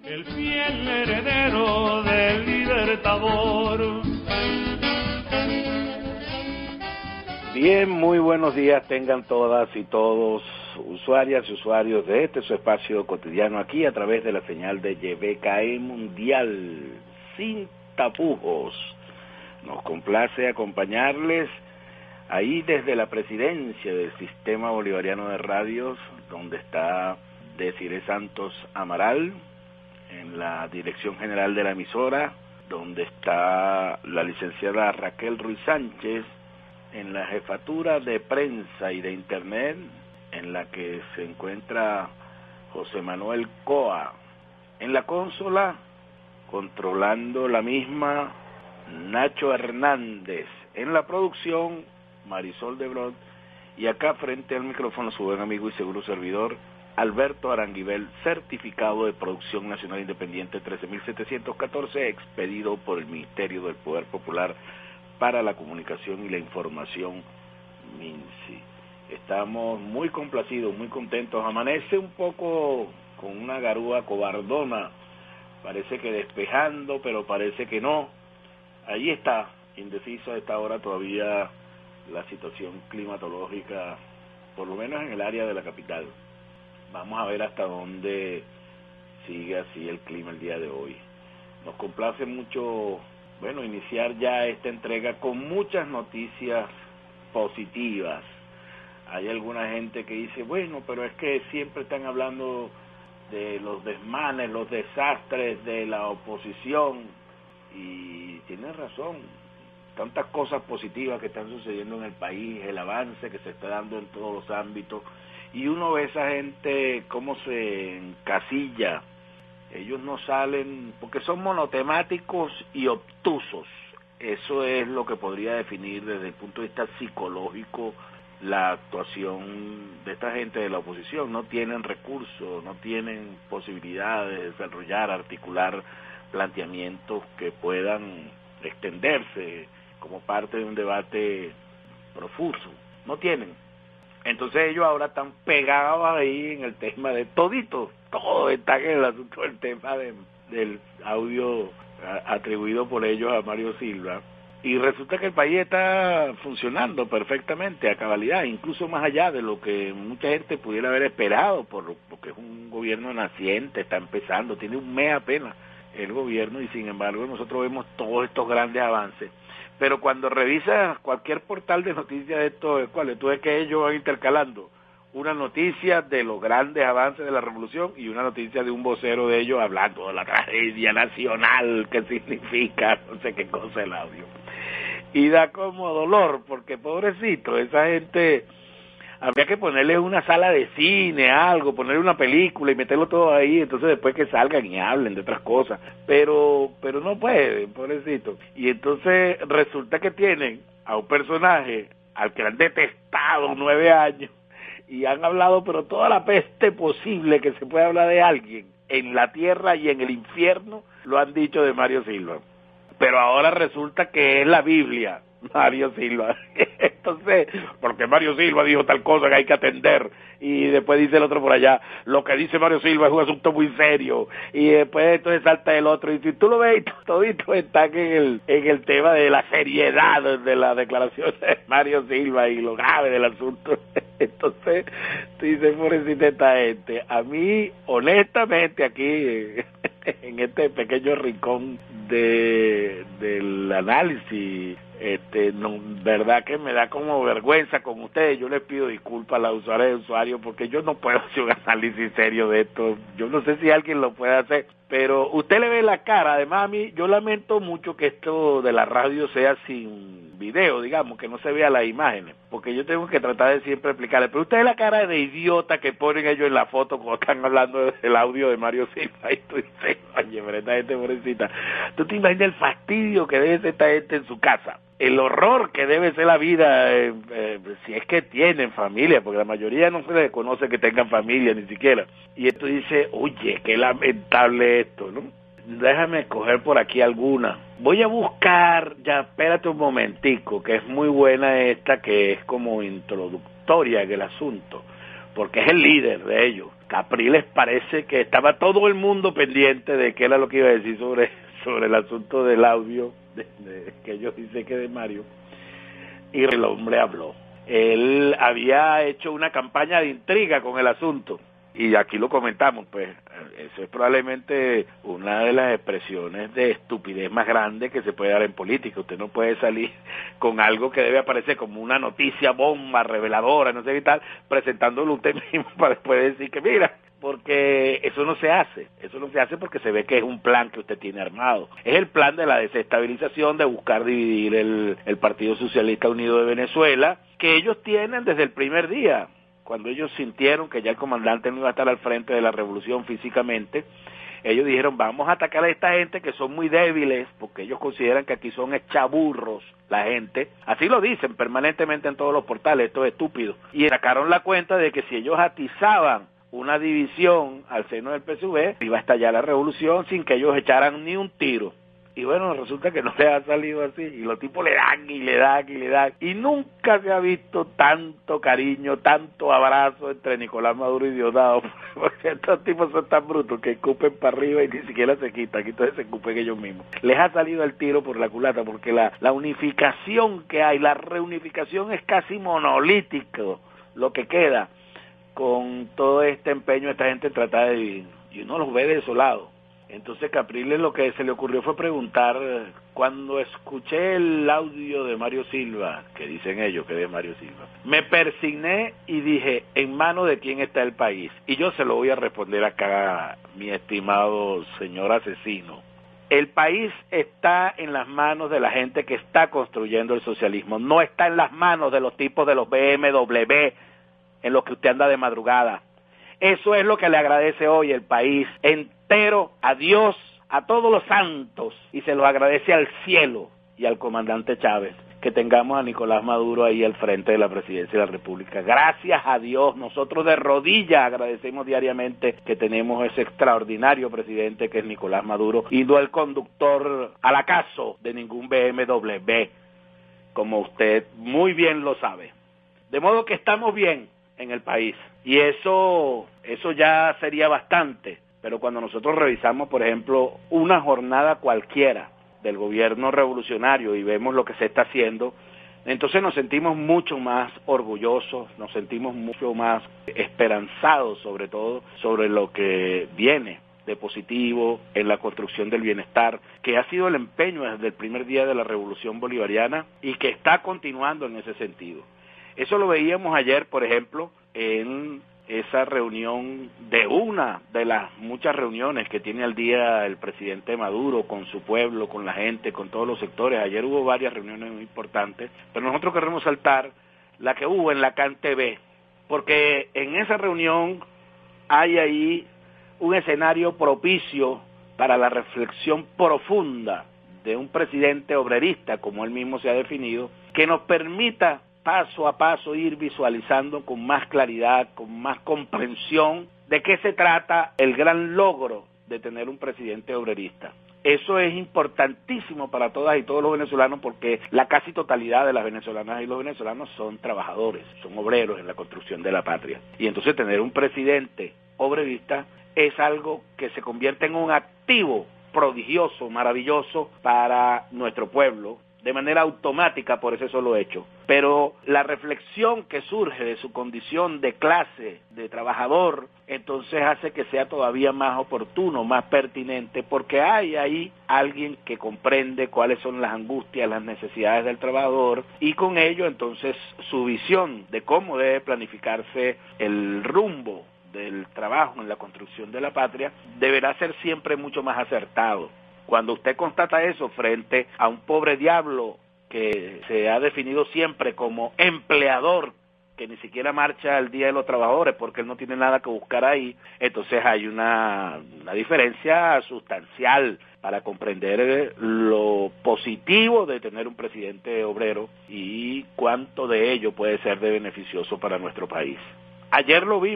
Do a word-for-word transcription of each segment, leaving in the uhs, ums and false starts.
el fiel heredero del Libertador. Bien, muy buenos días tengan todas y todos, usuarias y usuarios de este su espacio cotidiano aquí a través de la señal de Y B K E Mundial, sin tapujos. Nos complace acompañarles ahí desde la presidencia del Sistema Bolivariano de Radios, donde está Desiree Santos Amaral, en la dirección general de la emisora, donde está la licenciada Raquel Ruiz Sánchez, en la jefatura de prensa y de internet, en la que se encuentra José Manuel Coa, en la consola, controlando la misma, Nacho Hernández, en la producción, Marisol de Brod, y acá frente al micrófono su buen amigo y seguro servidor, Alberto Aranguibel, certificado de producción nacional independiente trece mil setecientos catorce, expedido por el Ministerio del Poder Popular para la Comunicación y la Información, MINSI. Estamos muy complacidos, muy contentos. Amanece un poco con una garúa cobardona, parece que despejando, pero parece que no. Ahí está, indeciso a esta hora todavía la situación climatológica, por lo menos en el área de la capital. Vamos a ver hasta dónde sigue así el clima el día de hoy. Nos complace mucho, bueno, iniciar ya esta entrega con muchas noticias positivas. Hay alguna gente que dice, bueno, pero es que siempre están hablando de los desmanes, los desastres de la oposición, y tienen razón. Tantas cosas positivas que están sucediendo en el país, el avance que se está dando en todos los ámbitos, y uno ve a esa gente cómo se encasilla. Ellos no salen, porque son monotemáticos y obtusos. Eso es lo que podría definir desde el punto de vista psicológico la actuación de esta gente de la oposición. No tienen recursos, no tienen posibilidades de desarrollar, articular planteamientos que puedan extenderse como parte de un debate profuso. No tienen. Entonces ellos ahora están pegados ahí en el tema de todito, todo está en el asunto del tema de, del audio a, atribuido por ellos a Mario Silva, y resulta que el país está funcionando perfectamente, a cabalidad, incluso más allá de lo que mucha gente pudiera haber esperado, por, porque es un gobierno naciente, está empezando, tiene un mes apenas el gobierno, y sin embargo nosotros vemos todos estos grandes avances. Pero cuando revisas cualquier portal de noticias de estos, ¿cuáles? Tú ves que ellos van intercalando una noticia de los grandes avances de la revolución y una noticia de un vocero de ellos hablando de la tragedia nacional que significa no sé qué cosa el audio. Y da como dolor, porque pobrecito, esa gente, habría que ponerle una sala de cine, algo, ponerle una película y meterlo todo ahí, entonces después que salgan y hablen de otras cosas, pero pero no pueden, pobrecito. Y entonces resulta que tienen a un personaje al que han detestado nueve años y han hablado pero toda la peste posible que se puede hablar de alguien en la tierra y en el infierno, lo han dicho de Mario Silva. Pero ahora resulta que es la Biblia, Mario Silva. Entonces, porque Mario Silva dijo tal cosa que hay que atender, y después dice el otro por allá, lo que dice Mario Silva es un asunto muy serio, y después entonces salta el otro, y si tú lo ves, todito están en el, en el tema de la seriedad de la declaración de Mario Silva y lo grave del asunto. Entonces, tú dices, pobrecita esta gente. A mí, honestamente, aquí, en este pequeño rincón de del análisis, este, no, verdad que me da como vergüenza con ustedes. Yo les pido disculpas a las usuarias y usuarios porque yo no puedo hacer un análisis serio de esto. Yo no sé si alguien lo puede hacer, pero usted le ve la cara. Además, a mí, yo lamento mucho que esto de la radio sea sin video, digamos, que no se vea las imágenes, porque yo tengo que tratar de siempre explicarle, pero usted ve la cara de idiota que ponen ellos en la foto cuando están hablando del audio de Mario Silva, y tú dices, oye, pero esta gente pobrecita, tú te imaginas el fastidio que debe ser esta gente en su casa, el horror que debe ser la vida, eh, eh, si es que tienen familia, porque la mayoría no se les conoce que tengan familia ni siquiera, y esto dice, oye, qué lamentable esto, ¿no? Déjame coger por aquí alguna. Voy a buscar, ya espérate un momentico, que es muy buena esta, que es como introductoria en el asunto, porque es el líder de ellos. Capriles parece que estaba todo el mundo pendiente de qué era lo que iba a decir sobre, sobre el asunto del audio de, de, que ellos dicen que de Mario, y el hombre habló. Él había hecho una campaña de intriga con el asunto, y aquí lo comentamos, pues eso es probablemente una de las expresiones de estupidez más grande que se puede dar en política. Usted no puede salir con algo que debe aparecer como una noticia bomba, reveladora, no sé qué tal, presentándolo usted mismo para después decir que mira, porque eso no se hace, eso no se hace porque se ve que es un plan que usted tiene armado. Es el plan de la desestabilización, de buscar dividir el, el Partido Socialista Unido de Venezuela, que ellos tienen desde el primer día. Cuando ellos sintieron que ya el comandante no iba a estar al frente de la revolución físicamente, ellos dijeron, vamos a atacar a esta gente que son muy débiles, porque ellos consideran que aquí son chaburros la gente, así lo dicen permanentemente en todos los portales, esto es estúpido, y sacaron la cuenta de que si ellos atizaban una división al seno del P S U V, iba a estallar la revolución sin que ellos echaran ni un tiro. Y bueno, resulta que no le ha salido así, y los tipos le dan y le dan y le dan, y nunca se ha visto tanto cariño, tanto abrazo entre Nicolás Maduro y Diosdado, porque estos tipos son tan brutos que escupen para arriba y ni siquiera se quitan, y entonces se escupen ellos mismos. Les ha salido el tiro por la culata, porque la, la unificación que hay, la reunificación es casi monolítico lo que queda con todo este empeño de esta gente en tratar de vivir, y uno los ve desolados. Entonces Capriles lo que se le ocurrió fue preguntar, cuando escuché el audio de Mario Silva, que dicen ellos que es de Mario Silva, me persigné y dije, ¿en manos de quién está el país? Y yo se lo voy a responder acá, mi estimado señor asesino. El país está en las manos de la gente que está construyendo el socialismo, no está en las manos de los tipos de los B M W en los que usted anda de madrugada. Eso es lo que le agradece hoy el país entero a Dios, a todos los santos, y se lo agradece al cielo y al comandante Chávez, que tengamos a Nicolás Maduro ahí al frente de la presidencia de la República. Gracias a Dios, nosotros de rodillas agradecemos diariamente que tenemos ese extraordinario presidente que es Nicolás Maduro, y no el conductor al acaso de ningún B M W, como usted muy bien lo sabe. De modo que estamos bien en el país, y eso eso ya sería bastante, pero cuando nosotros revisamos, por ejemplo, una jornada cualquiera del gobierno revolucionario y vemos lo que se está haciendo, entonces nos sentimos mucho más orgullosos, nos sentimos mucho más esperanzados, sobre todo, sobre lo que viene de positivo en la construcción del bienestar, que ha sido el empeño desde el primer día de la revolución bolivariana y que está continuando en ese sentido. Eso lo veíamos ayer, por ejemplo, en esa reunión, de una de las muchas reuniones que tiene al día el presidente Maduro con su pueblo, con la gente, con todos los sectores. Ayer hubo varias reuniones muy importantes, pero nosotros queremos saltar la que hubo en la C A N T V, porque en esa reunión hay ahí un escenario propicio para la reflexión profunda de un presidente obrerista, como él mismo se ha definido, que nos permita paso a paso ir visualizando con más claridad, con más comprensión de qué se trata el gran logro de tener un presidente obrerista. Eso es importantísimo para todas y todos los venezolanos, porque la casi totalidad de las venezolanas y los venezolanos son trabajadores, son obreros en la construcción de la patria. Y entonces tener un presidente obrerista es algo que se convierte en un activo prodigioso, maravilloso para nuestro pueblo, de manera automática por ese solo hecho. Pero la reflexión que surge de su condición de clase, de trabajador, entonces hace que sea todavía más oportuno, más pertinente, porque hay ahí alguien que comprende cuáles son las angustias, las necesidades del trabajador, y con ello entonces su visión de cómo debe planificarse el rumbo del trabajo en la construcción de la patria deberá ser siempre mucho más acertado. Cuando usted constata eso frente a un pobre diablo que se ha definido siempre como empleador, que ni siquiera marcha el Día de los Trabajadores porque él no tiene nada que buscar ahí, entonces hay una, una diferencia sustancial para comprender lo positivo de tener un presidente obrero y cuánto de ello puede ser de beneficioso para nuestro país. Ayer lo vimos,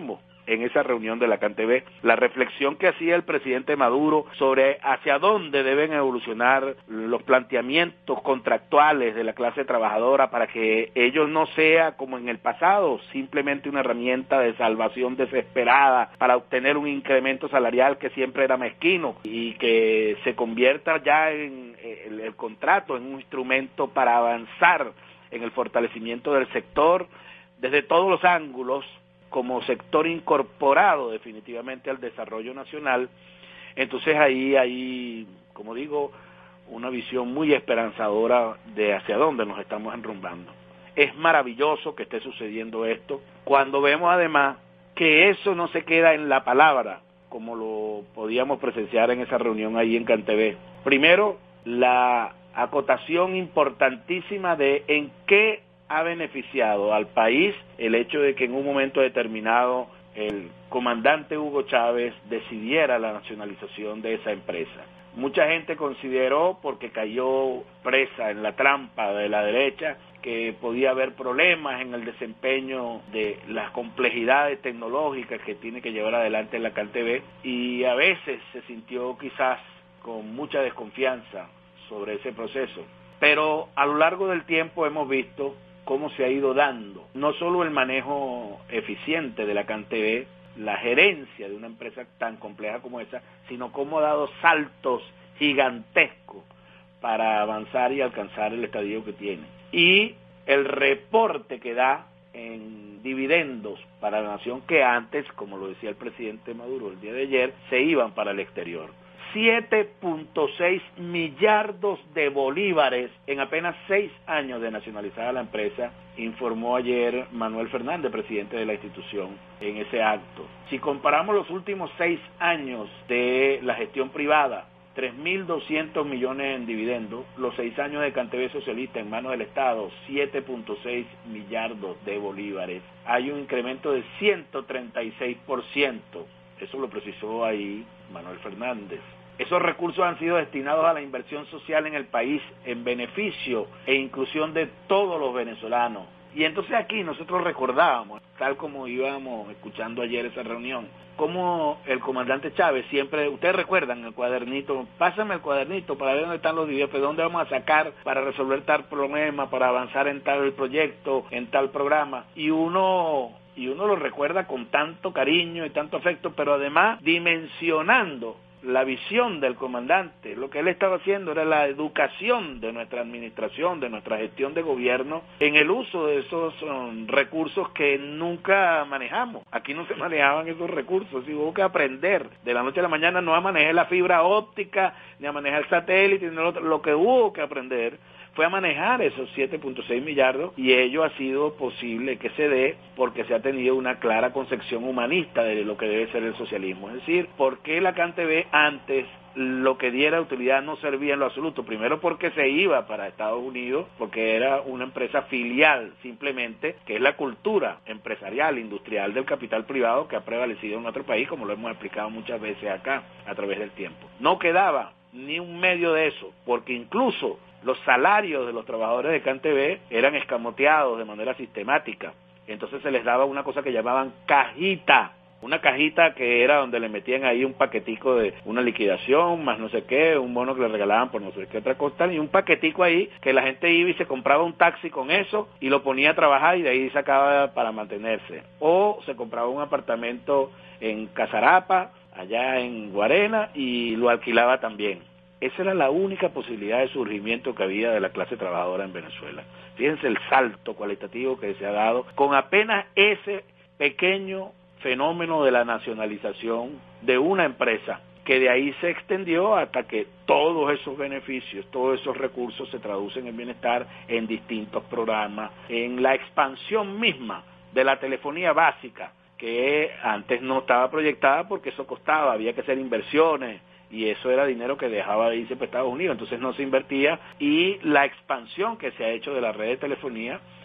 en esa reunión de la CanTV, la reflexión que hacía el presidente Maduro sobre hacia dónde deben evolucionar los planteamientos contractuales de la clase trabajadora para que ellos no sea como en el pasado, simplemente una herramienta de salvación desesperada para obtener un incremento salarial que siempre era mezquino, y que se convierta ya en el, el contrato en un instrumento para avanzar en el fortalecimiento del sector desde todos los ángulos, como sector incorporado definitivamente al desarrollo nacional. Entonces ahí hay, como digo, una visión muy esperanzadora de hacia dónde nos estamos enrumbando. Es maravilloso que esté sucediendo esto, cuando vemos además que eso no se queda en la palabra, como lo podíamos presenciar en esa reunión ahí en CanTV. Primero, la acotación importantísima de en qué ha beneficiado al país el hecho de que en un momento determinado el comandante Hugo Chávez decidiera la nacionalización de esa empresa. Mucha gente consideró, porque cayó presa en la trampa de la derecha, que podía haber problemas en el desempeño de las complejidades tecnológicas que tiene que llevar adelante la CanTV, y a veces se sintió quizás con mucha desconfianza sobre ese proceso. Pero a lo largo del tiempo hemos visto cómo se ha ido dando, no solo el manejo eficiente de la CanTV, la gerencia de una empresa tan compleja como esa, sino cómo ha dado saltos gigantescos para avanzar y alcanzar el estadio que tiene. Y el reporte que da en dividendos para la nación, que antes, como lo decía el presidente Maduro el día de ayer, se iban para el exterior. siete punto seis millardos de bolívares en apenas seis años de nacionalizada la empresa, informó ayer Manuel Fernández, presidente de la institución, en ese acto. Si comparamos los últimos seis años de la gestión privada, tres mil doscientos millones en dividendos, los seis años de CanTV socialista en manos del Estado, siete punto seis millardos de bolívares. Hay un incremento de ciento treinta y seis por ciento, eso lo precisó ahí Manuel Fernández. Esos recursos han sido destinados a la inversión social en el país, en beneficio e inclusión de todos los venezolanos. Y entonces aquí nosotros recordábamos, tal como íbamos escuchando ayer esa reunión, como el comandante Chávez siempre, ustedes recuerdan el cuadernito, pásame el cuadernito para ver dónde están los videos, dónde vamos a sacar para resolver tal problema, para avanzar en tal proyecto, en tal programa, y uno... y uno lo recuerda con tanto cariño y tanto afecto, pero además dimensionando la visión del comandante. Lo que él estaba haciendo era la educación de nuestra administración, de nuestra gestión de gobierno, en el uso de esos um, recursos que nunca manejamos. Aquí no se manejaban esos recursos, y hubo que aprender de la noche a la mañana no a manejar la fibra óptica, ni a manejar el satélite, ni lo, otro. Lo que hubo que aprender fue a manejar esos siete punto seis millardos, y ello ha sido posible que se dé porque se ha tenido una clara concepción humanista de lo que debe ser el socialismo. Es decir, ¿por qué la CanTV antes lo que diera utilidad no servía en lo absoluto? Primero porque se iba para Estados Unidos, porque era una empresa filial simplemente, que es la cultura empresarial, industrial del capital privado que ha prevalecido en nuestro país, como lo hemos explicado muchas veces acá a través del tiempo. No quedaba ni un medio de eso, porque incluso los salarios de los trabajadores de CanTV eran escamoteados de manera sistemática. Entonces se les daba una cosa que llamaban cajita, una cajita que era donde le metían ahí un paquetico de una liquidación, más no sé qué, un bono que le regalaban por no sé qué otra cosa, y un paquetico ahí que la gente iba y se compraba un taxi con eso y lo ponía a trabajar, y de ahí sacaba para mantenerse. O se compraba un apartamento en Casarapa, allá en Guarena, y lo alquilaba también. Esa era la única posibilidad de surgimiento que había de la clase trabajadora en Venezuela. Fíjense el salto cualitativo que se ha dado con apenas ese pequeño fenómeno de la nacionalización de una empresa, que de ahí se extendió hasta que todos esos beneficios, todos esos recursos se traducen en bienestar, en distintos programas, en la expansión misma de la telefonía básica, que antes no estaba proyectada porque eso costaba, había que hacer inversiones, y eso era dinero que dejaba de irse para Estados Unidos, entonces no se invertía, y la expansión que se ha hecho de la red de telefonía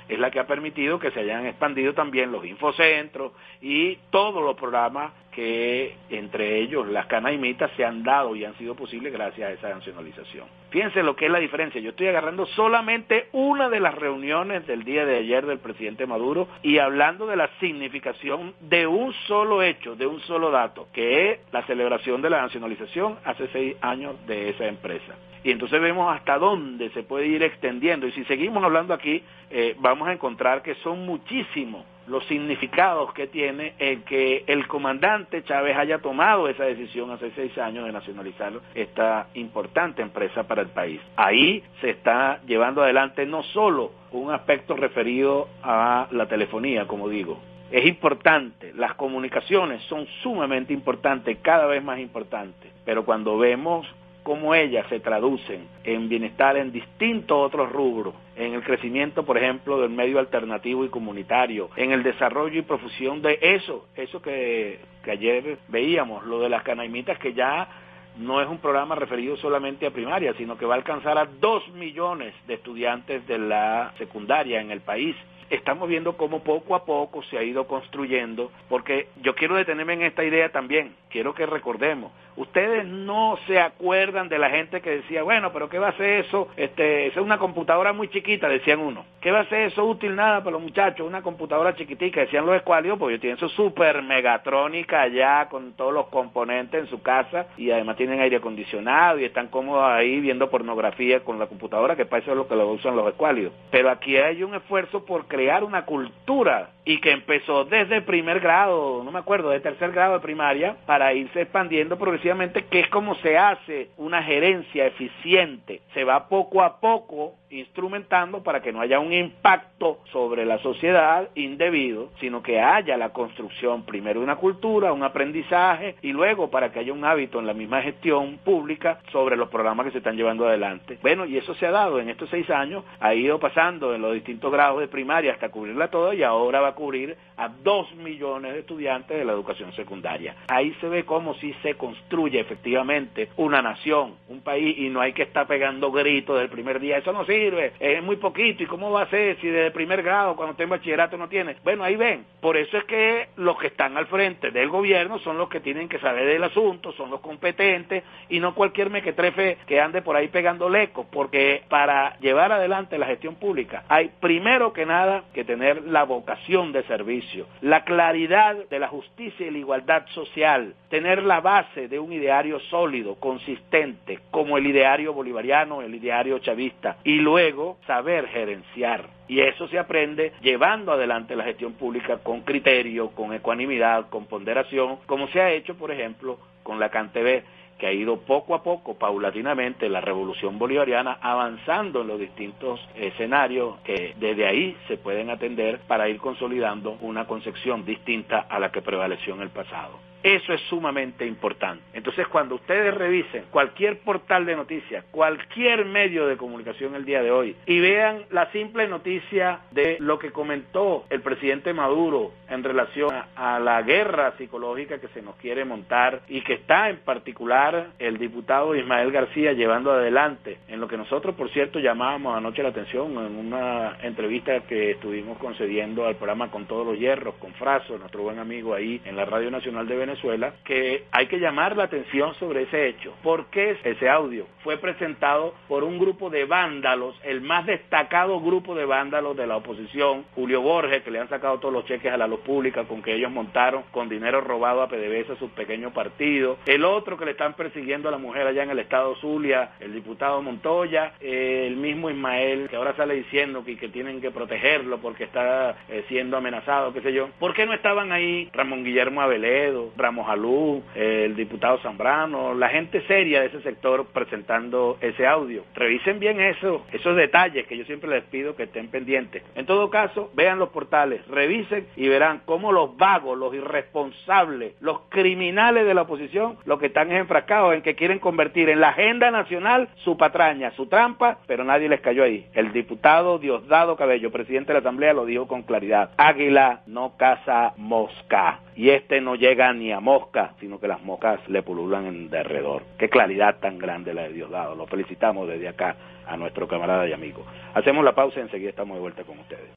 es la que ha permitido que se hayan expandido también los infocentros y todos los programas que entre ellos las canaimitas se han dado y han sido posibles gracias a esa nacionalización. Fíjense lo que es la diferencia. Yo estoy agarrando solamente una de las reuniones del día de ayer del presidente Maduro y hablando de la significación de un solo hecho, de un solo dato, que es la celebración de la nacionalización hace seis años de esa empresa. Y entonces vemos hasta dónde se puede ir extendiendo. Y si seguimos hablando aquí, eh, vamos a encontrar que son muchísimos los significados que tiene el que el comandante Chávez haya tomado esa decisión hace seis años de nacionalizar esta importante empresa para el país. Ahí se está llevando adelante no solo un aspecto referido a la telefonía, como digo. Es importante, las comunicaciones son sumamente importantes, cada vez más importantes, pero cuando vemos cómo ellas se traducen en bienestar en distintos otros rubros, en el crecimiento, por ejemplo, del medio alternativo y comunitario, en el desarrollo y profusión de eso, eso que, que ayer veíamos, lo de las canaimitas, que ya no es un programa referido solamente a primaria, sino que va a alcanzar a dos millones de estudiantes de la secundaria en el país. Estamos viendo cómo poco a poco se ha ido construyendo, porque yo quiero detenerme en esta idea también, quiero que recordemos, ustedes no se acuerdan de la gente que decía, bueno, pero ¿qué va a hacer eso? Este, esa es una computadora muy chiquita, decían uno. ¿Qué va a hacer eso útil nada para los muchachos? Una computadora chiquitica, decían los escuálidos, porque ellos tienen su super megatrónica allá con todos los componentes en su casa y además tienen aire acondicionado y están cómodos ahí viendo pornografía con la computadora, que para eso es lo que lo usan los escuálidos. Pero aquí hay un esfuerzo por crear una cultura y que empezó desde primer grado, no me acuerdo, de tercer grado de primaria, para irse expandiendo progresivamente, que es como se hace una gerencia eficiente. Se va poco a poco instrumentando para que no haya un impacto sobre la sociedad indebido, sino que haya la construcción primero de una cultura, un aprendizaje, y luego para que haya un hábito en la misma gestión pública sobre los programas que se están llevando adelante. Bueno, y eso se ha dado en estos seis años, ha ido pasando en los distintos grados de primaria hasta cubrirla toda, y ahora va a cubrir a dos millones de estudiantes de la educación secundaria. Ahí se ve cómo sí se construye efectivamente una nación, un país, y no hay que estar pegando gritos del primer día, eso no sirve, es muy poquito, ¿y cómo va a ser si desde el primer grado, cuando esté en bachillerato, no tiene? Bueno, ahí ven, por eso es que los que están al frente del gobierno son los que tienen que saber del asunto, son los competentes, y no cualquier mequetrefe que ande por ahí pegando lecos, porque para llevar adelante la gestión pública hay primero que nada que tener la vocación de servicio, la claridad de la justicia y la igualdad social, tener la base de un ideario sólido, consistente, como el ideario bolivariano, el ideario chavista, y luego saber gerenciar. Y eso se aprende llevando adelante la gestión pública con criterio, con ecuanimidad, con ponderación, como se ha hecho, por ejemplo, con la CanTV, que ha ido poco a poco, paulatinamente, la revolución bolivariana avanzando en los distintos escenarios que desde ahí se pueden atender para ir consolidando una concepción distinta a la que prevaleció en el pasado. Eso es sumamente importante. Entonces, cuando ustedes revisen cualquier portal de noticias, cualquier medio de comunicación el día de hoy, y vean la simple noticia de lo que comentó el presidente Maduro en relación a, a la guerra psicológica que se nos quiere montar, y que está en particular el diputado Ismael García llevando adelante, en lo que nosotros, por cierto, llamábamos anoche la atención en una entrevista que estuvimos concediendo al programa Con Todos los Hierros, con Fraso, nuestro buen amigo ahí en la Radio Nacional de Venezuela, Venezuela, que hay que llamar la atención sobre ese hecho. Porque ese audio fue presentado por un grupo de vándalos, el más destacado grupo de vándalos de la oposición, Julio Borges, que le han sacado todos los cheques a la luz pública con que ellos montaron con dinero robado a PDVSA sus pequeños partidos. El otro que le están persiguiendo a la mujer allá en el estado Zulia, el diputado Montoya, eh, el mismo Ismael, que ahora sale diciendo que, que tienen que protegerlo porque está eh, siendo amenazado, qué sé yo. ¿Por qué no estaban ahí Ramón Guillermo Aveledo, Ramos Alú, eh, el diputado Zambrano, la gente seria de ese sector presentando ese audio? Revisen bien eso, esos detalles que yo siempre les pido que estén pendientes. En todo caso, vean los portales, revisen y verán cómo los vagos, los irresponsables, los criminales de la oposición, lo que están es enfrascados en que quieren convertir en la agenda nacional su patraña, su trampa, pero nadie les cayó ahí. El diputado Diosdado Cabello, presidente de la Asamblea, lo dijo con claridad: águila no caza mosca, y este no llega ni a mosca, sino que las moscas le pululan en derredor. Qué claridad tan grande la de Diosdado. Lo felicitamos desde acá a nuestro camarada y amigo. Hacemos la pausa y enseguida estamos de vuelta con ustedes.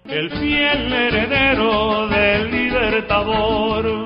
el fiel heredero del Libertador.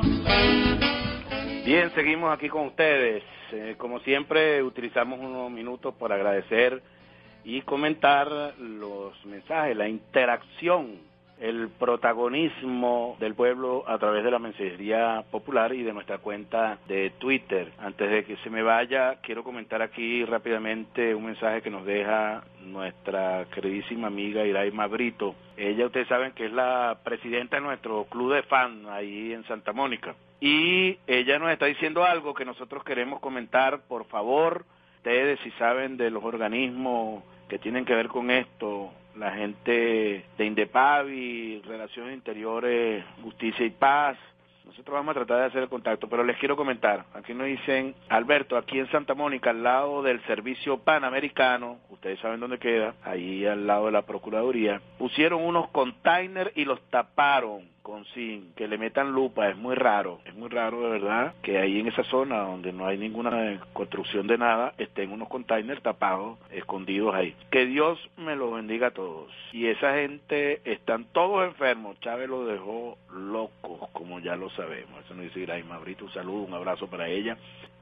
Bien, seguimos aquí con ustedes. Eh, como siempre, utilizamos unos minutos para agradecer y comentar los mensajes, la interacción, el protagonismo del pueblo a través de la mensajería popular y de nuestra cuenta de Twitter. Antes de que se me vaya, quiero comentar aquí rápidamente un mensaje que nos deja nuestra queridísima amiga Iraima Brito. Ella, ustedes saben que es la presidenta de nuestro club de fan ahí en Santa Mónica. Y ella nos está diciendo algo que nosotros queremos comentar. Por favor, ustedes, si saben de los organismos que tienen que ver con esto, la gente de Indepavi, Relaciones Interiores, Justicia y Paz, nosotros vamos a tratar de hacer el contacto, pero les quiero comentar, aquí nos dicen, Alberto, aquí en Santa Mónica, al lado del Servicio Panamericano, ustedes saben dónde queda, ahí al lado de la Procuraduría, pusieron unos containers y los taparon con zinc, que le metan lupa, es muy raro, es muy raro de verdad, que ahí en esa zona donde no hay ninguna construcción de nada, estén unos containers tapados, escondidos ahí. Que Dios me los bendiga a todos. Y esa gente, están todos enfermos, Chávez los dejó locos, como ya lo sabemos. Eso nos dice Iraima Brito, un saludo, un abrazo para ella.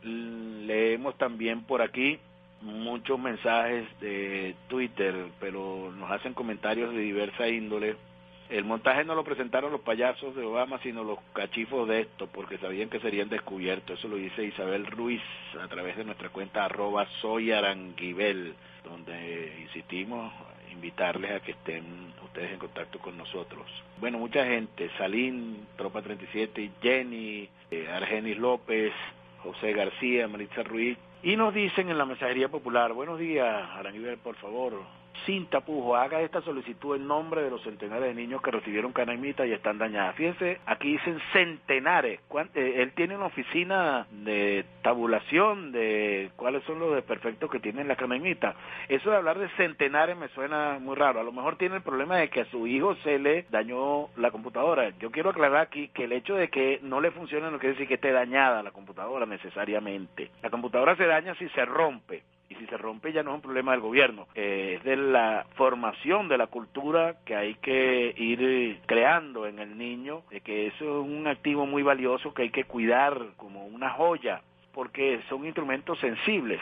Leemos también por aquí muchos mensajes de Twitter, pero nos hacen comentarios de diversa índole. El montaje no lo presentaron los payasos de Obama, sino los cachifos de esto, porque sabían que serían descubiertos. Eso lo dice Isabel Ruiz a través de nuestra cuenta arroba soy aranguibel, donde insistimos invitarles a que estén ustedes en contacto con nosotros. Bueno, mucha gente, Salín, Tropa treinta y siete, Jenny, eh, Argenis López, José García, Maritza Ruiz, y nos dicen en la mensajería popular, buenos días, Aranguibel, por favor, sin tapujos, haga esta solicitud en nombre de los centenares de niños que recibieron canaimita y están dañadas. Fíjense, aquí dicen centenares. Él tiene una oficina de tabulación de cuáles son los desperfectos que tienen la canaimita. Eso de hablar de centenares me suena muy raro. A lo mejor tiene el problema de que a su hijo se le dañó la computadora. Yo quiero aclarar aquí que el hecho de que no le funcione no quiere decir que esté dañada la computadora necesariamente. La computadora se daña si se rompe. Y si se rompe ya no es un problema del gobierno, eh, es de la formación de la cultura que hay que ir creando en el niño, de que eso es un activo muy valioso que hay que cuidar como una joya, porque son instrumentos sensibles.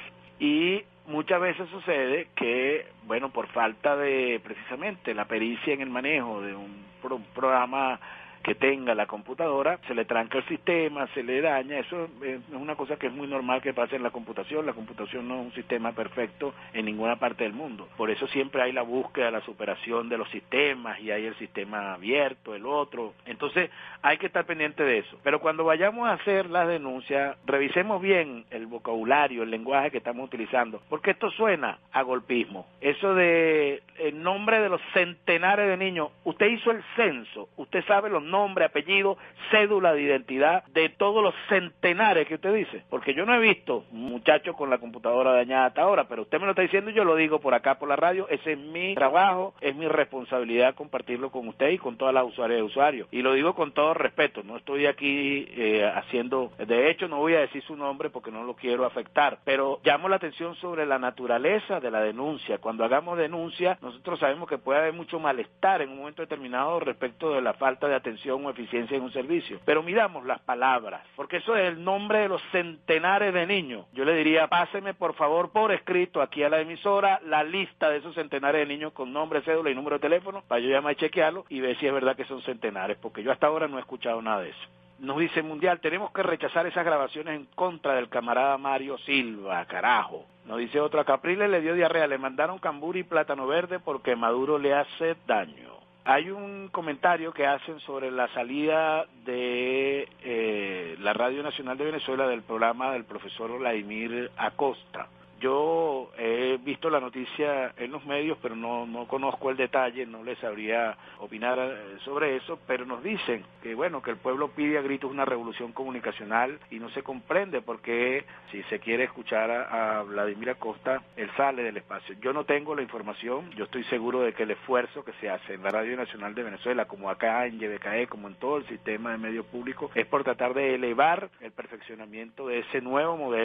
Y muchas veces sucede que, bueno, por falta de precisamente la pericia en el manejo de un pro- programa que tenga la computadora, se le tranca el sistema, se le daña. Eso es una cosa que es muy normal que pase en la computación. La computación no es un sistema perfecto en ninguna parte del mundo. Por eso siempre hay la búsqueda, la superación de los sistemas, y hay el sistema abierto, el otro. Entonces hay que estar pendiente de eso. Pero cuando vayamos a hacer las denuncias, revisemos bien el vocabulario, el lenguaje que estamos utilizando, porque esto suena a golpismo. Eso de en nombre de los centenares de niños, usted hizo el censo, usted sabe los nombre, apellido, cédula de identidad de todos los centenares que usted dice, porque yo no he visto un muchacho con la computadora dañada hasta ahora, pero usted me lo está diciendo y yo lo digo por acá por la radio. Ese es mi trabajo, es mi responsabilidad compartirlo con usted y con todas las usuarias y usuarios, y lo digo con todo respeto. No estoy aquí eh, haciendo, de hecho no voy a decir su nombre porque no lo quiero afectar, pero llamo la atención sobre la naturaleza de la denuncia. Cuando hagamos denuncia, nosotros sabemos que puede haber mucho malestar en un momento determinado respecto de la falta de atención o eficiencia en un servicio, pero miramos las palabras, porque eso es el nombre de los centenares de niños. Yo le diría, páseme por favor por escrito aquí a la emisora la lista de esos centenares de niños con nombre, cédula y número de teléfono, para yo llamar y chequearlo y ver si es verdad que son centenares, porque yo hasta ahora no he escuchado nada de eso. Nos dice Mundial, tenemos que rechazar esas grabaciones en contra del camarada Mario Silva, carajo. Nos dice otro, a Capriles le dio diarrea, le mandaron cambur y plátano verde porque Maduro le hace daño. Hay un comentario que hacen sobre la salida de eh, la Radio Nacional de Venezuela del programa del profesor Vladimir Acosta. Yo he visto la noticia en los medios, pero no, no conozco el detalle, no les sabría opinar sobre eso, pero nos dicen que bueno, que el pueblo pide a gritos una revolución comunicacional y no se comprende por qué, si se quiere escuchar a, a Vladimir Acosta, él sale del espacio. Yo no tengo la información, yo estoy seguro de que el esfuerzo que se hace en la Radio Nacional de Venezuela, como acá en Y B K E, como en todo el sistema de medios públicos, es por tratar de elevar el perfeccionamiento de ese nuevo modelo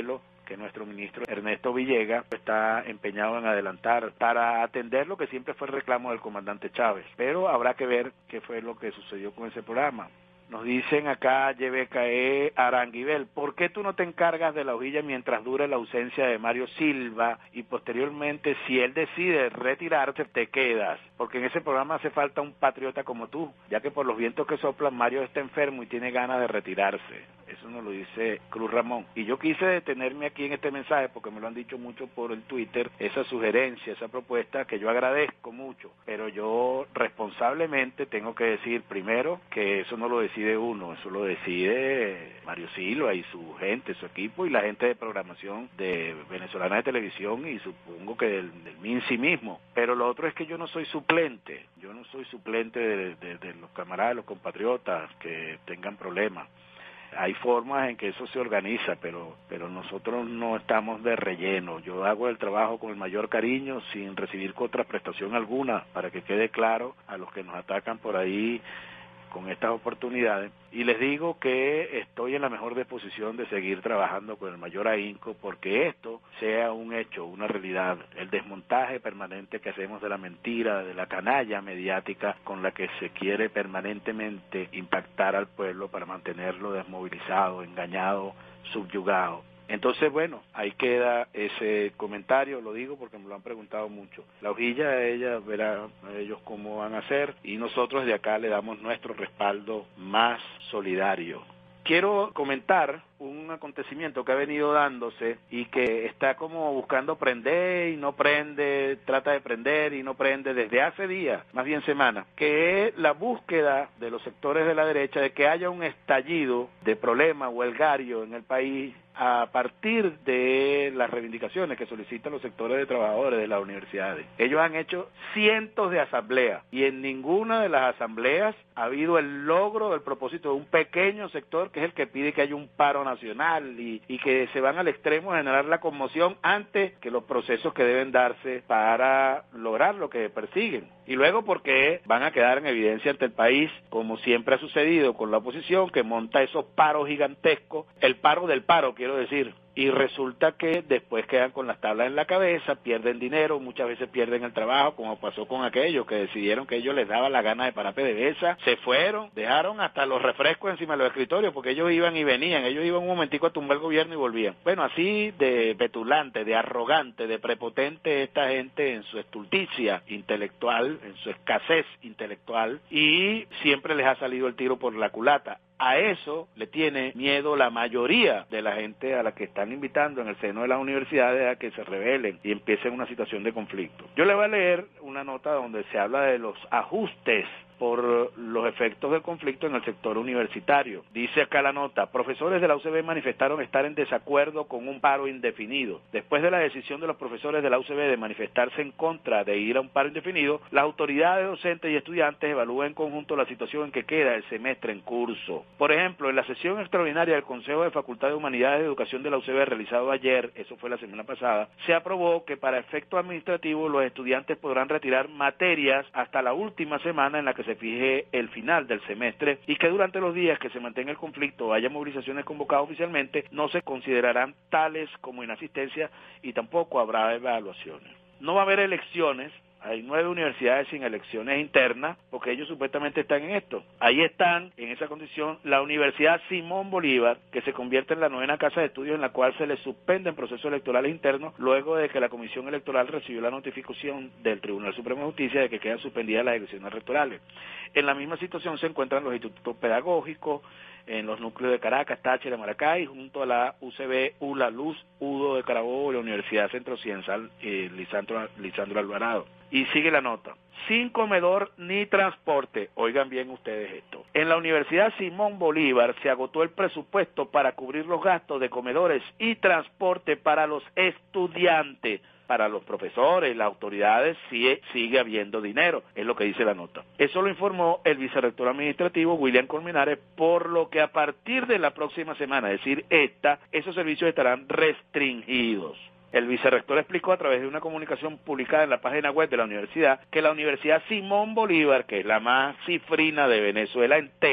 que nuestro ministro Ernesto Villegas está empeñado en adelantar para atender lo que siempre fue el reclamo del comandante Chávez. Pero habrá que ver qué fue lo que sucedió con ese programa. Nos dicen acá, Y B K E Aranguibel, ¿por qué tú no te encargas de la hojilla mientras dure la ausencia de Mario Silva y posteriormente, si él decide retirarse, te quedas? Porque en ese programa hace falta un patriota como tú, ya que por los vientos que soplan, Mario está enfermo y tiene ganas de retirarse. Eso nos lo dice Cruz Ramón. Y yo quise detenerme aquí en este mensaje porque me lo han dicho mucho por el Twitter, esa sugerencia, esa propuesta que yo agradezco mucho, pero yo responsablemente tengo que decir primero que eso no lo decide uno, eso lo decide Mario Silva y su gente, su equipo y la gente de programación de venezolana de televisión y supongo que del, del M I N S I mismo. Pero lo otro es que yo no soy suplente, yo no soy suplente de, de, de los camaradas, los compatriotas que tengan problemas. Hay formas en que eso se organiza, pero pero nosotros no estamos de relleno. Yo hago el trabajo con el mayor cariño, sin recibir contraprestación alguna, para que quede claro a los que nos atacan por ahí con estas oportunidades, y les digo que estoy en la mejor disposición de seguir trabajando con el mayor ahínco porque esto sea un hecho, una realidad, el desmontaje permanente que hacemos de la mentira, de la canalla mediática con la que se quiere permanentemente impactar al pueblo para mantenerlo desmovilizado, engañado, subyugado. Entonces, bueno, ahí queda ese comentario, lo digo porque me lo han preguntado mucho. La hojilla, ella verá a ellos cómo van a hacer y nosotros de acá le damos nuestro respaldo más solidario. Quiero comentar un acontecimiento que ha venido dándose y que está como buscando prender y no prende, trata de prender y no prende desde hace días, más bien semanas, que es la búsqueda de los sectores de la derecha de que haya un estallido de problema huelgario en el país a partir de las reivindicaciones que solicitan los sectores de trabajadores de las universidades. Ellos han hecho cientos de asambleas y en ninguna de las asambleas ha habido el logro del propósito de un pequeño sector que es el que pide que haya un paro nacional y, y que se van al extremo de generar la conmoción antes que los procesos que deben darse para lograr lo que persiguen. Y luego porque van a quedar en evidencia ante el país, como siempre ha sucedido con la oposición, que monta esos paros gigantescos, el paro del paro, quiero decir, y resulta que después quedan con las tablas en la cabeza, pierden dinero, muchas veces pierden el trabajo, como pasó con aquellos que decidieron que ellos les daba la gana de parar PDVSA, se fueron, dejaron hasta los refrescos encima de los escritorios, porque ellos iban y venían, ellos iban un momentico a tumbar el gobierno y volvían. Bueno, así de petulante, de arrogante, de prepotente esta gente en su estulticia intelectual, en su escasez intelectual, y siempre les ha salido el tiro por la culata. A eso le tiene miedo la mayoría de la gente a la que están invitando en el seno de las universidades a que se rebelen y empiecen una situación de conflicto. Yo le voy a leer una nota donde se habla de los ajustes por los efectos del conflicto en el sector universitario. Dice acá la nota, profesores de la U C B manifestaron estar en desacuerdo con un paro indefinido. Después de la decisión de los profesores de la U C B de manifestarse en contra de ir a un paro indefinido, las autoridades docentes y estudiantes evalúan en conjunto la situación en que queda el semestre en curso. Por ejemplo, en la sesión extraordinaria del Consejo de Facultad de Humanidades y Educación de la U C B realizado ayer, eso fue la semana pasada, se aprobó que para efectos administrativos los estudiantes podrán retirar materias hasta la última semana en la que se fije el final del semestre y que durante los días que se mantenga el conflicto o haya movilizaciones convocadas oficialmente no se considerarán tales como inasistencia y tampoco habrá evaluaciones. No va a haber elecciones. Hay nueve universidades sin elecciones internas porque ellos supuestamente están en esto. Ahí están, en esa condición, la Universidad Simón Bolívar, que se convierte en la novena casa de estudios en la cual se le suspenden procesos electorales internos luego de que la Comisión Electoral recibió la notificación del Tribunal Supremo de Justicia de que quedan suspendidas las elecciones rectorales. En la misma situación se encuentran los institutos pedagógicos, en los núcleos de Caracas, Táchira, Maracay, junto a la U C B, U La Luz, Udo de Carabobo y la Universidad Centro Ciencial eh, Lisandro, Lisandro Alvarado. Y sigue la nota. Sin comedor ni transporte. Oigan bien ustedes esto. En la Universidad Simón Bolívar se agotó el presupuesto para cubrir los gastos de comedores y transporte para los estudiantes. Para los profesores, las autoridades, sí, sigue habiendo dinero, es lo que dice la nota. Eso lo informó el vicerrector administrativo William Colmenares, por lo que a partir de la próxima semana, es decir, esta, esos servicios estarán restringidos. El vicerrector explicó a través de una comunicación publicada en la página web de la universidad que la Universidad Simón Bolívar, que es la más cifrina de Venezuela entera,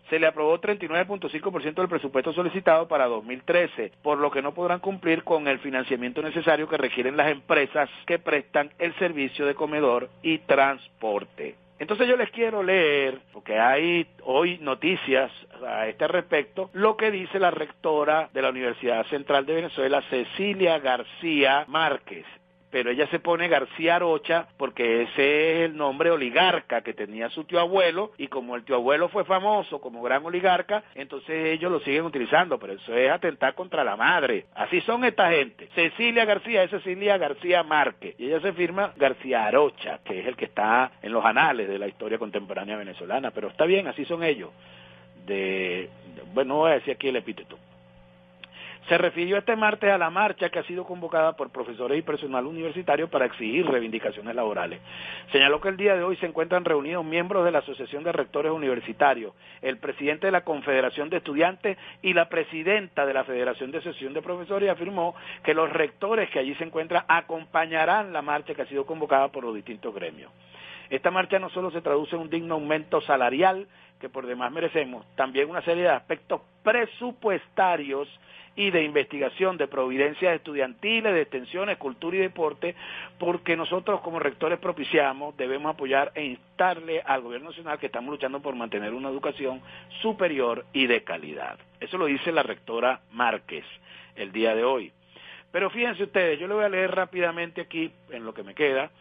se le aprobó treinta y nueve punto cinco por ciento del presupuesto solicitado para dos mil trece, por lo que no podrán cumplir con el financiamiento necesario que requieren las empresas que prestan el servicio de comedor y transporte. Entonces yo les quiero leer, porque hay hoy noticias a este respecto, lo que dice la rectora de la Universidad Central de Venezuela, Cecilia García Márquez. Pero ella se pone García Arocha porque ese es el nombre oligarca que tenía su tío abuelo, y como el tío abuelo fue famoso como gran oligarca, entonces ellos lo siguen utilizando, pero eso es atentar contra la madre. Así son esta gente. Cecilia García es Cecilia García Márquez, y ella se firma García Arocha, que es el que está en los anales de la historia contemporánea venezolana, pero está bien, así son ellos. De, bueno, no voy a decir aquí el epíteto. Se refirió este martes a la marcha que ha sido convocada por profesores y personal universitario para exigir reivindicaciones laborales. Señaló que el día de hoy se encuentran reunidos miembros de la Asociación de Rectores Universitarios, el presidente de la Confederación de Estudiantes y la presidenta de la Federación de Asociación de Profesores, y afirmó que los rectores que allí se encuentran acompañarán la marcha que ha sido convocada por los distintos gremios. Esta marcha no solo se traduce en un digno aumento salarial, que por demás merecemos, también una serie de aspectos presupuestarios y de investigación de providencias estudiantiles, de extensiones, cultura y deporte, porque nosotros como rectores propiciamos, debemos apoyar e instarle al gobierno nacional que estamos luchando por mantener una educación superior y de calidad. Eso lo dice la rectora Márquez el día de hoy. Pero fíjense ustedes, yo le voy a leer rápidamente aquí, en lo que me queda,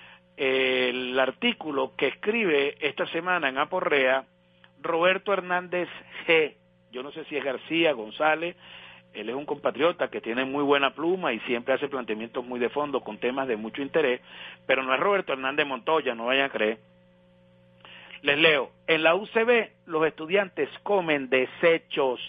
el artículo que escribe esta semana en Aporrea Roberto Hernández G. Yo no sé si es García, González. Él es un compatriota que tiene muy buena pluma y siempre hace planteamientos muy de fondo con temas de mucho interés, pero no es Roberto Hernández Montoya, no vayan a creer. Les leo, en la U C B los estudiantes comen desechos,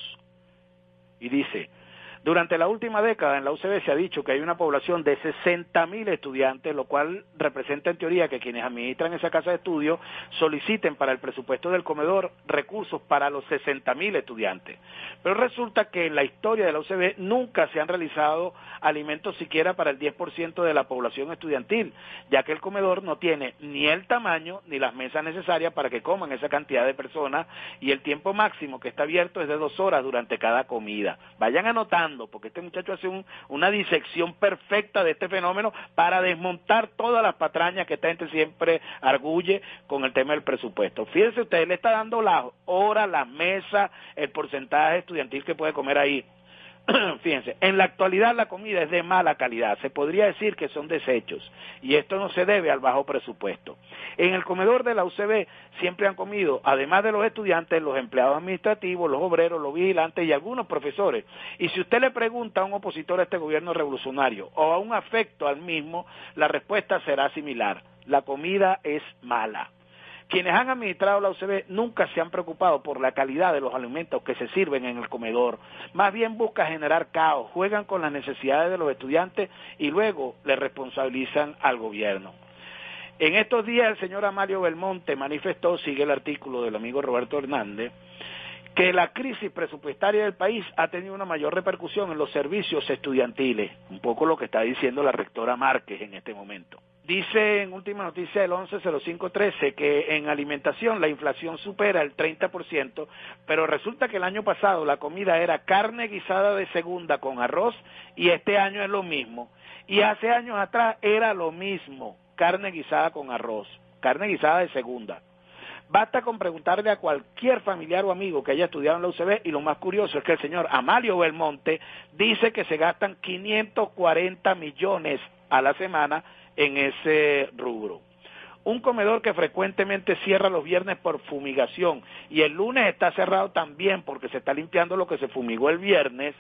y dice, durante la última década en la U C B se ha dicho que hay una población de sesenta mil estudiantes, lo cual representa en teoría que quienes administran esa casa de estudio soliciten para el presupuesto del comedor recursos para los sesenta mil estudiantes. Pero resulta que en la historia de la U C B nunca se han realizado alimentos siquiera para el diez por ciento de la población estudiantil, ya que el comedor no tiene ni el tamaño ni las mesas necesarias para que coman esa cantidad de personas, y el tiempo máximo que está abierto es de dos horas durante cada comida. Vayan anotando, porque este muchacho hace un, una disección perfecta de este fenómeno para desmontar todas las patrañas que esta gente siempre arguye con el tema del presupuesto. Fíjense ustedes, le está dando las horas, las mesas, el porcentaje estudiantil que puede comer ahí. Fíjense, en la actualidad la comida es de mala calidad, se podría decir que son desechos, y esto no se debe al bajo presupuesto. En el comedor de la U C B siempre han comido, además de los estudiantes, los empleados administrativos, los obreros, los vigilantes y algunos profesores. Y si usted le pregunta a un opositor a este gobierno revolucionario o a un afecto al mismo, la respuesta será similar: la comida es mala. Quienes han administrado la U C B nunca se han preocupado por la calidad de los alimentos que se sirven en el comedor. Más bien busca generar caos, juegan con las necesidades de los estudiantes y luego le responsabilizan al gobierno. En estos días el señor Amalio Belmonte manifestó, sigue el artículo del amigo Roberto Hernández, que la crisis presupuestaria del país ha tenido una mayor repercusión en los servicios estudiantiles, un poco lo que está diciendo la rectora Márquez en este momento. Dice en última noticia del once cero cinco trece que en alimentación la inflación supera el treinta por ciento, pero resulta que el año pasado la comida era carne guisada de segunda con arroz, y este año es lo mismo. Y hace años atrás era lo mismo, carne guisada con arroz, carne guisada de segunda. Basta con preguntarle a cualquier familiar o amigo que haya estudiado en la U C B, y lo más curioso es que el señor Amalio Belmonte dice que se gastan quinientos cuarenta millones a la semana en ese rubro. Un comedor que frecuentemente cierra los viernes por fumigación y el lunes está cerrado también porque se está limpiando lo que se fumigó el viernes,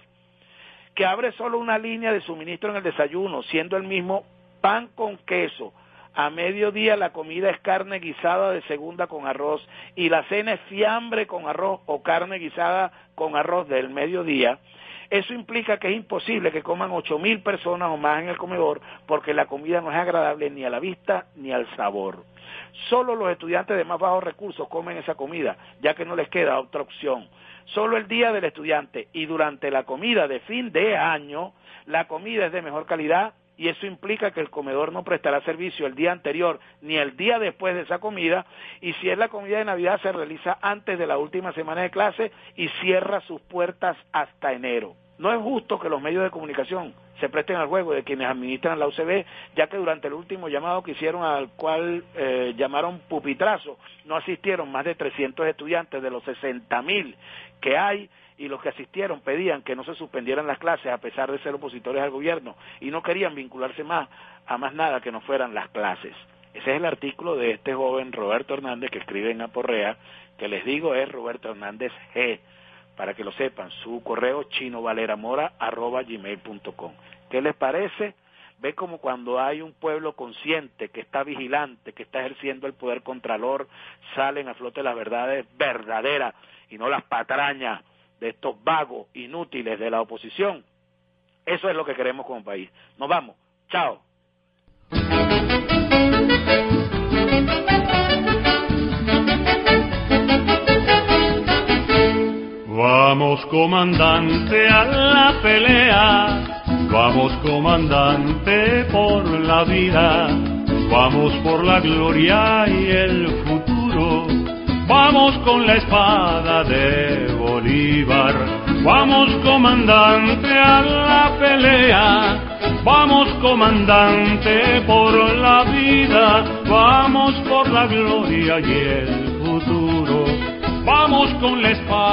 que abre solo una línea de suministro en el desayuno, siendo el mismo pan con queso. A mediodía la comida es carne guisada de segunda con arroz, y la cena es fiambre con arroz o carne guisada con arroz del mediodía. Eso implica que es imposible que coman ocho mil personas o más en el comedor, porque la comida no es agradable ni a la vista ni al sabor. Solo los estudiantes de más bajos recursos comen esa comida, ya que no les queda otra opción. Solo el día del estudiante y durante la comida de fin de año, la comida es de mejor calidad y eso implica que el comedor no prestará servicio el día anterior ni el día después de esa comida, y si es la comida de Navidad se realiza antes de la última semana de clase y cierra sus puertas hasta enero. No es justo que los medios de comunicación se presten al juego de quienes administran la U C B, ya que durante el último llamado que hicieron, al cual eh, llamaron pupitrazo, no asistieron más de trescientos estudiantes de los sesenta mil que hay, y los que asistieron pedían que no se suspendieran las clases a pesar de ser opositores al gobierno y no querían vincularse más a más nada que no fueran las clases. Ese es el artículo de este joven Roberto Hernández que escribe en Aporrea, que les digo es Roberto Hernández G, para que lo sepan, su correo chinovaleramora arroba gmail punto com. ¿Qué les parece? Ve como cuando hay un pueblo consciente, que está vigilante, que está ejerciendo el poder contralor, salen a flote las verdades verdaderas y no las patrañas de estos vagos inútiles de la oposición. Eso es lo que queremos como país. Nos vamos. Chao. Vamos, comandante, a la pelea. Vamos, comandante, por la vida. Vamos por la gloria y el futuro. Vamos con la espada de Bolívar. Vamos, comandante, a la pelea. Vamos, comandante, por la vida. Vamos por la gloria y el futuro. Vamos con la espada.